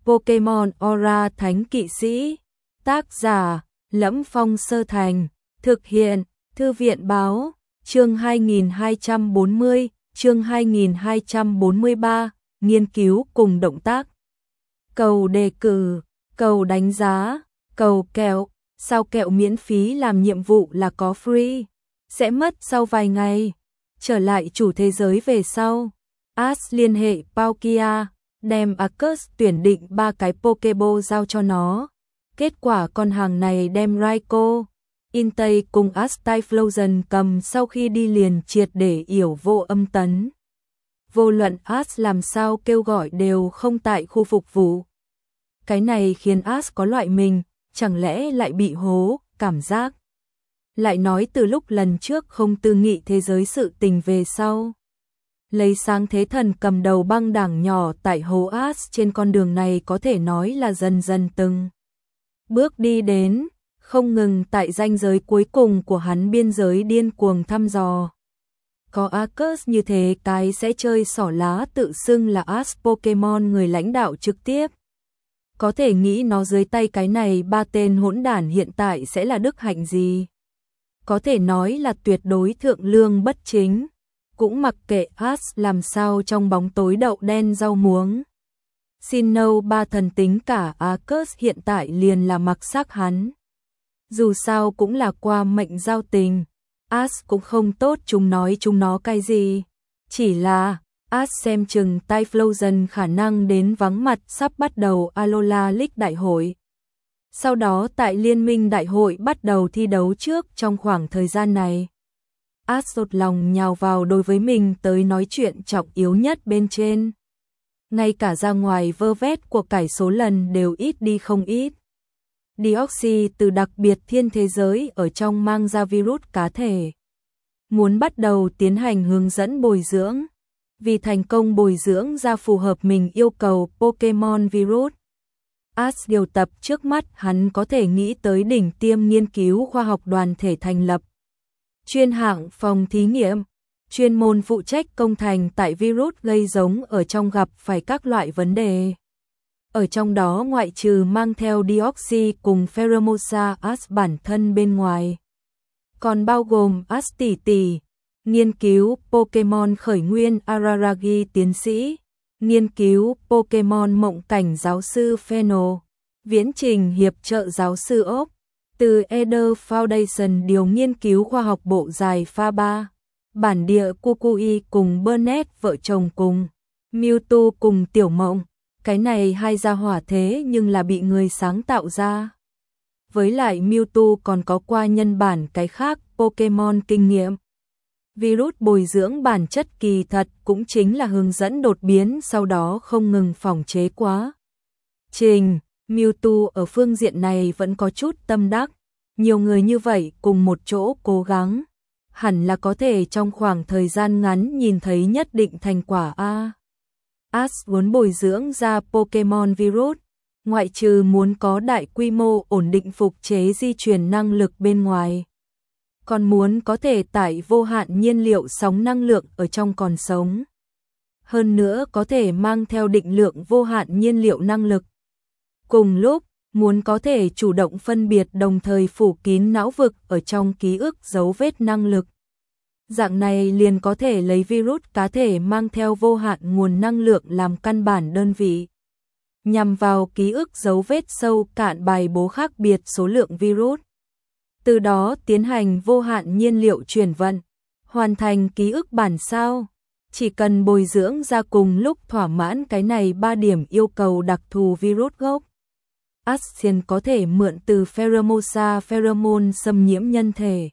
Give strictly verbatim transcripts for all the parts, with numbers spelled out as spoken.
Pokemon Aura Thánh Kỵ Sĩ. Tác giả: Lẫm Phong Sơ Thành. Thực hiện: Thư viện báo. Chương hai nghìn hai trăm bốn mươi, chương hai nghìn hai trăm bốn mươi ba, nghiên cứu cùng động tác. Cầu đề cử, cầu đánh giá, cầu kẹo, sao kẹo miễn phí làm nhiệm vụ là có free, sẽ mất sau vài ngày. Trở lại chủ thế giới về sau, Ash liên hệ Palkia, đem Arceus tuyển định ba cái Pokéball giao cho nó. Kết quả con hàng này đem Raikou, Entei cùng Ash Typhlosion cầm sau khi đi liền triệt để yểu vô âm tấn. Vô luận Ash làm sao kêu gọi đều không tại khu phục vụ. Cái này khiến Ash có loại mình, chẳng lẽ lại bị hố, cảm giác. Lại nói từ lúc lần trước không tư nghị thế giới sự tình về sau. Lấy Sáng Thế Thần cầm đầu băng đảng nhỏ tại hố Ash trên con đường này có thể nói là dần dần từng bước đi đến, không ngừng tại ranh giới cuối cùng của hắn biên giới điên cuồng thăm dò. Có Arceus như thế cái sẽ chơi xỏ lá tự xưng là Ash Pokemon người lãnh đạo trực tiếp. Có thể nghĩ nó dưới tay cái này ba tên hỗn đản hiện tại sẽ là đức hạnh gì. Có thể nói là tuyệt đối thượng lương bất chính. Cũng mặc kệ Ash làm sao trong bóng tối đậu đen rau muống. Sinnoh ba thần tính cả Arceus hiện tại liền là mặc xác hắn. Dù sao cũng là qua mệnh giao tình. Ash cũng không tốt chúng nói chúng nó cái gì. Chỉ là Ash xem chừng Typhlosion khả năng đến vắng mặt sắp bắt đầu Alola League đại hội. Sau đó tại Liên minh đại hội bắt đầu thi đấu trước trong khoảng thời gian này. Ash sốt lòng nhào vào đối với mình tới nói chuyện trọng yếu nhất bên trên. Ngay cả ra ngoài vơ vét của cải số lần đều ít đi không ít. Deoxy từ đặc biệt thiên thế giới ở trong mang ra virus cá thể. Muốn bắt đầu tiến hành hướng dẫn bồi dưỡng. Vì thành công bồi dưỡng ra phù hợp mình yêu cầu Pokemon virus. Ash điều tập trước mắt hắn có thể nghĩ tới đỉnh tiêm nghiên cứu khoa học đoàn thể thành lập. Chuyên hạng phòng thí nghiệm, chuyên môn phụ trách công thành tại virus gây giống ở trong gặp phải các loại vấn đề. Ở trong đó ngoại trừ mang theo Deoxy cùng Pheromosa Ash bản thân bên ngoài. Còn bao gồm Ash tỷ tỷ, nghiên cứu Pokemon khởi nguyên Araragi tiến sĩ, nghiên cứu Pokemon mộng cảnh giáo sư Pheno, viễn trình hiệp trợ giáo sư Ốc, từ Eder Foundation điều nghiên cứu khoa học bộ dài pha ba, bản địa Kukui cùng Burnett vợ chồng cùng, Mewtwo cùng Tiểu Mộng, cái này hai gia hỏa thế nhưng là bị người sáng tạo ra. Với lại Mewtwo còn có qua nhân bản cái khác Pokemon kinh nghiệm. Virus bồi dưỡng bản chất kỳ thật cũng chính là hướng dẫn đột biến sau đó không ngừng phòng chế quá. Trình, Mewtwo ở phương diện này vẫn có chút tâm đắc. Nhiều người như vậy cùng một chỗ cố gắng. Hẳn là có thể trong khoảng thời gian ngắn nhìn thấy nhất định thành quả A. Ash muốn bồi dưỡng ra Pokemon virus. Ngoại trừ muốn có đại quy mô ổn định phục chế di truyền năng lực bên ngoài. Còn muốn có thể tải vô hạn nhiên liệu sóng năng lượng ở trong còn sống. Hơn nữa có thể mang theo định lượng vô hạn nhiên liệu năng lực. Cùng lúc, muốn có thể chủ động phân biệt đồng thời phủ kín não vực ở trong ký ức dấu vết năng lực. Dạng này liền có thể lấy virus cá thể mang theo vô hạn nguồn năng lượng làm căn bản đơn vị. Nhằm vào ký ức dấu vết sâu cạn bài bố khác biệt số lượng virus. Từ đó tiến hành vô hạn nhiên liệu chuyển vận, hoàn thành ký ức bản sao. Chỉ cần bồi dưỡng ra cùng lúc thỏa mãn cái này ba điểm yêu cầu đặc thù virus gốc. Ascian có thể mượn từ Pheromosa pheromone xâm nhiễm nhân thể.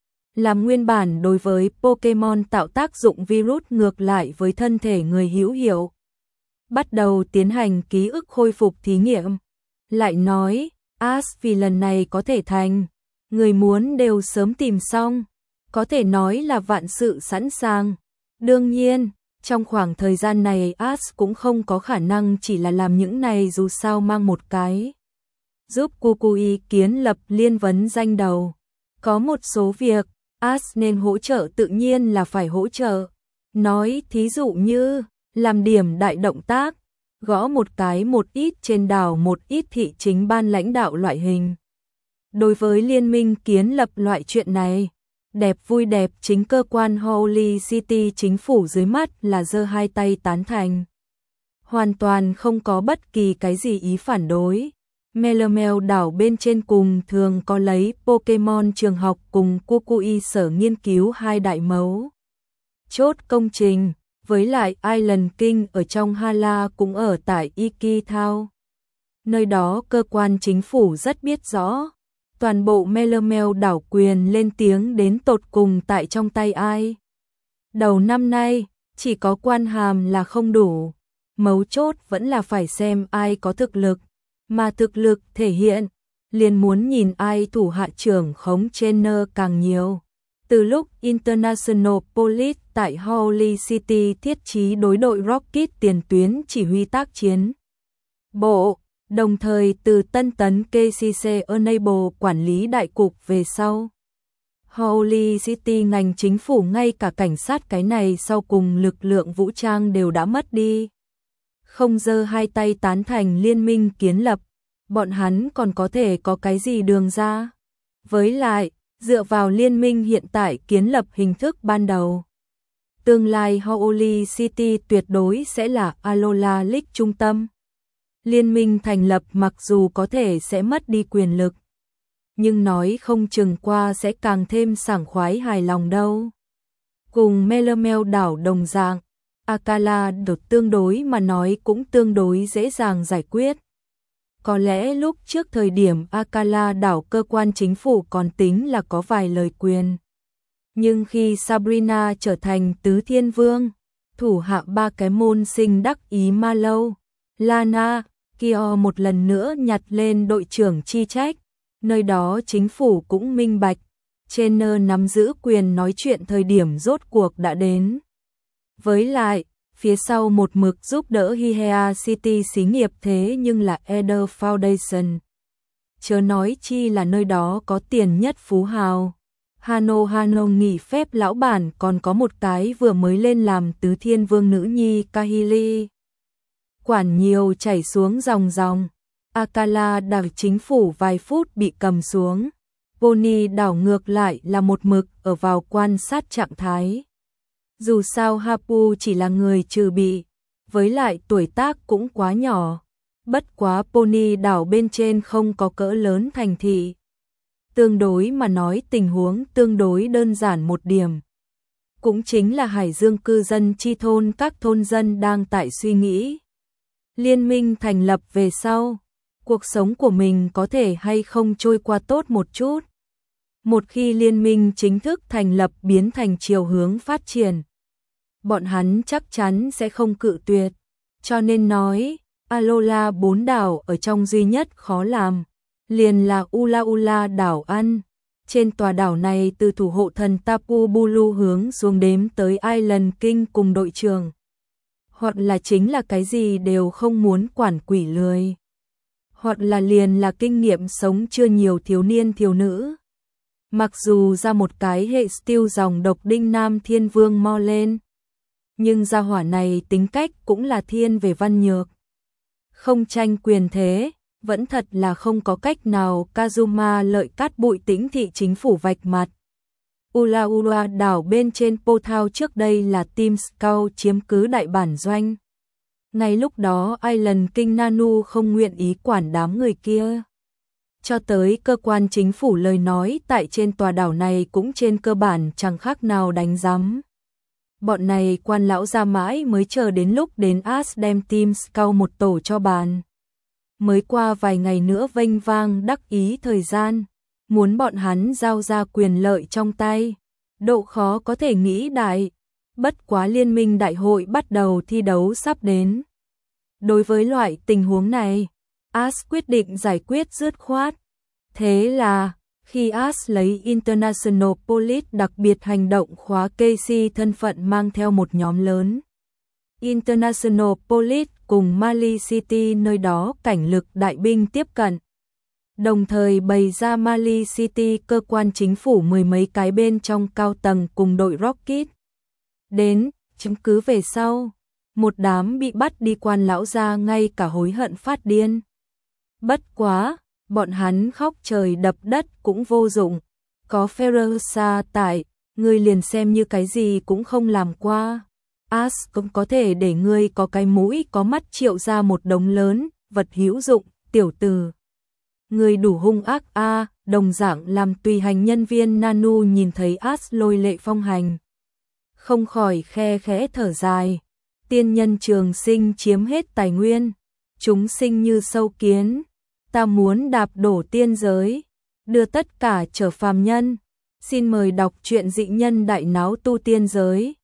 Làm nguyên bản đối với Pokemon tạo tác dụng virus ngược lại với thân thể người hữu hiệu. Bắt đầu tiến hành ký ức khôi phục thí nghiệm. Lại nói, Ash vì lần này có thể thành. Người muốn đều sớm tìm xong, có thể nói là vạn sự sẵn sàng. Đương nhiên, trong khoảng thời gian này Ash cũng không có khả năng chỉ là làm những này dù sao mang một cái. Giúp Kukui kiến lập liên vấn danh đầu. Có một số việc, Ash nên hỗ trợ tự nhiên là phải hỗ trợ. Nói thí dụ như, làm điểm đại động tác, gõ một cái một ít trên đảo một ít thị chính ban lãnh đạo loại hình. Đối với liên minh kiến lập loại chuyện này, đẹp vui đẹp chính cơ quan Holy City chính phủ dưới mắt là giơ hai tay tán thành. Hoàn toàn không có bất kỳ cái gì ý phản đối. Melemel đảo bên trên cùng thường có lấy Pokemon trường học cùng Kukui sở nghiên cứu hai đại mấu chốt công trình, với lại Island King ở trong Hala cũng ở tại Iki Town. Nơi đó cơ quan chính phủ rất biết rõ, toàn bộ Melemel đảo quyền lên tiếng đến tột cùng tại trong tay ai. Đầu năm nay, chỉ có quan hàm là không đủ, mấu chốt vẫn là phải xem ai có thực lực, mà thực lực thể hiện, liền muốn nhìn ai thủ hạ trưởng khống trainer càng nhiều. Từ lúc International Police tại Holy City thiết trí đối đội Rocket tiền tuyến chỉ huy tác chiến bộ, đồng thời từ tân tấn ca xê xê Enable quản lý đại cục về sau. Holy City ngành chính phủ ngay cả cảnh sát cái này sau cùng lực lượng vũ trang đều đã mất đi. Không giơ hai tay tán thành liên minh kiến lập, bọn hắn còn có thể có cái gì đường ra. Với lại, dựa vào liên minh hiện tại kiến lập hình thức ban đầu, tương lai Holy City tuyệt đối sẽ là Alola League trung tâm. Liên minh thành lập mặc dù có thể sẽ mất đi quyền lực, nhưng nói không chừng qua sẽ càng thêm sảng khoái hài lòng đâu. Cùng Melemel đảo đồng dạng, Akala đột tương đối mà nói cũng tương đối dễ dàng giải quyết. Có lẽ lúc trước thời điểm Akala đảo cơ quan chính phủ còn tính là có vài lời quyền. Nhưng khi Sabrina trở thành tứ thiên vương, thủ hạ ba cái môn sinh đắc ý ma lâu, Lana, Kyo một lần nữa nhặt lên đội trưởng chi trách, nơi đó chính phủ cũng minh bạch, Trainer nắm giữ quyền nói chuyện thời điểm rốt cuộc đã đến. Với lại, phía sau một mực giúp đỡ Hihea City xí nghiệp thế nhưng là Eder Foundation. Chớ nói chi là nơi đó có tiền nhất phú hào. Hano Hano nghỉ phép lão bản còn có một cái vừa mới lên làm tứ thiên vương nữ nhi Kahili. Quản nhiều chảy xuống dòng dòng. Akala đảo chính phủ vài phút bị cầm xuống. Pony đảo ngược lại là một mực ở vào quan sát trạng thái. Dù sao Hapu chỉ là người trừ bị, với lại tuổi tác cũng quá nhỏ. Bất quá Pony đảo bên trên không có cỡ lớn thành thị. Tương đối mà nói tình huống tương đối đơn giản một điểm. Cũng chính là Hải Dương cư dân chi thôn các thôn dân đang tại suy nghĩ. Liên minh thành lập về sau, cuộc sống của mình có thể hay không trôi qua tốt một chút. Một khi liên minh chính thức thành lập biến thành chiều hướng phát triển, bọn hắn chắc chắn sẽ không cự tuyệt. Cho nên nói, Alola bốn đảo ở trong duy nhất khó làm, liền là Ula Ula đảo ăn. Trên tòa đảo này từ thủ hộ thần Tapu Bulu hướng xuống đếm tới Island King cùng đội trưởng. Hoặc là chính là cái gì đều không muốn quản quỷ lười. Hoặc là liền là kinh nghiệm sống chưa nhiều thiếu niên thiếu nữ. Mặc dù ra một cái hệ steel dòng độc đinh nam thiên vương mo lên, nhưng gia hỏa này tính cách cũng là thiên về văn nhược. Không tranh quyền thế, vẫn thật là không có cách nào Kazuma lợi cát bụi tĩnh thị chính phủ vạch mặt. Ula Ula đảo bên trên Pothao trước đây là Team Scout chiếm cứ đại bản doanh. Ngay lúc đó Island King Nanu không nguyện ý quản đám người kia. Cho tới cơ quan chính phủ lời nói tại trên tòa đảo này cũng trên cơ bản chẳng khác nào đánh giám. Bọn này quan lão ra mãi mới chờ đến lúc đến As đem Team Scout một tổ cho bàn. Mới qua vài ngày nữa vênh vang đắc ý thời gian, muốn bọn hắn giao ra quyền lợi trong tay. Độ khó có thể nghĩ đại, bất quá liên minh đại hội bắt đầu thi đấu sắp đến. Đối với loại tình huống này, As quyết định giải quyết dứt khoát. Thế là, khi As lấy International Police đặc biệt hành động khóa Casey thân phận mang theo một nhóm lớn. International Police cùng Mali City nơi đó cảnh lực đại binh tiếp cận. Đồng thời bày ra Mali City cơ quan chính phủ mười mấy cái bên trong cao tầng cùng đội Rocket. Đến, chứng cứ về sau, một đám bị bắt đi quan lão gia ngay cả hối hận phát điên. Bất quá, bọn hắn khóc trời đập đất cũng vô dụng, có Ferosa tại, ngươi liền xem như cái gì cũng không làm qua. As cũng có thể để ngươi có cái mũi có mắt triệu ra một đống lớn, vật hữu dụng, tiểu tử. Ngươi đủ hung ác a, à, đồng dạng làm tùy hành nhân viên Nanu nhìn thấy As lôi lệ phong hành. Không khỏi khe khẽ thở dài, tiên nhân trường sinh chiếm hết tài nguyên, chúng sinh như sâu kiến, ta muốn đạp đổ tiên giới, đưa tất cả trở phàm nhân. Xin mời đọc truyện Dị Nhân Đại Náo Tu Tiên Giới.